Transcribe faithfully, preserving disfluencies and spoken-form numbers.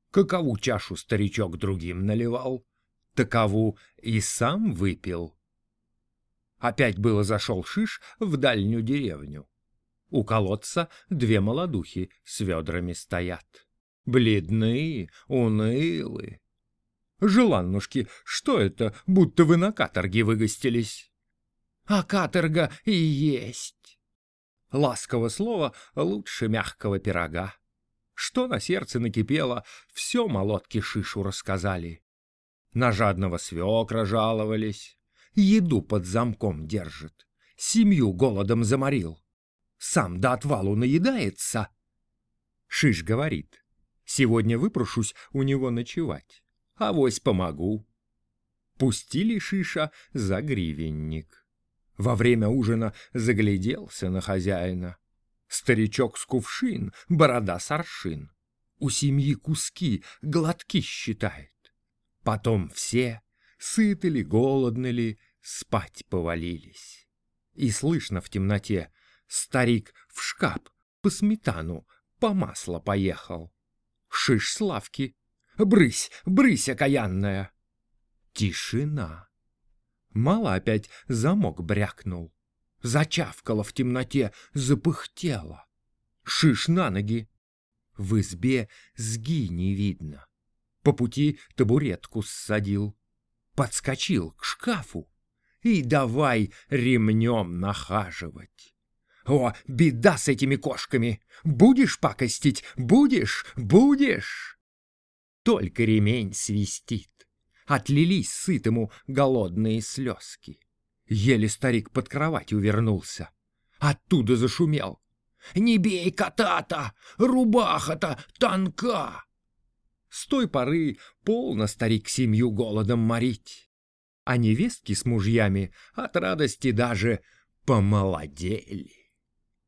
Какову чашу старичок другим наливал, такову и сам выпил. Опять было зашел Шиш в дальнюю деревню. У колодца две молодухи с ведрами стоят. Бледны, унылы. «Желаннушки, что это, будто вы на каторге выгостились?» «А каторга и есть». Ласковое слово лучше мягкого пирога. Что на сердце накипело, все молотки Шишу рассказали. На жадного свекра жаловались. Еду под замком держит, семью голодом заморил. Сам до отвалу наедается. Шиш говорит: сегодня выпрошусь у него ночевать, авось помогу. Пустили Шиша за гривенник. Во время ужина загляделся на хозяина. Старичок с кувшин, борода с аршин. У семьи куски, глотки считает. Потом все, сыты ли, голодны ли, спать повалились. И слышно в темноте: старик в шкаф по сметану, по масло поехал. Шиш с лавки: брысь, брысь, окаянная. Тишина. Мало опять замок брякнул. Зачавкало в темноте, запыхтело. Шиш на ноги. В избе сги не видно. По пути табуретку ссадил. Подскочил к шкафу и давай ремнем нахаживать. О, беда с этими кошками! Будешь пакостить? Будешь? Будешь? Только ремень свистит. Отлились сытому голодные слезки. Еле старик под кровать увернулся. Оттуда зашумел: «Не бей кота-то! Рубаха-то тонка!» С той поры полно старик семью голодом морить. А невестки с мужьями от радости даже помолодели.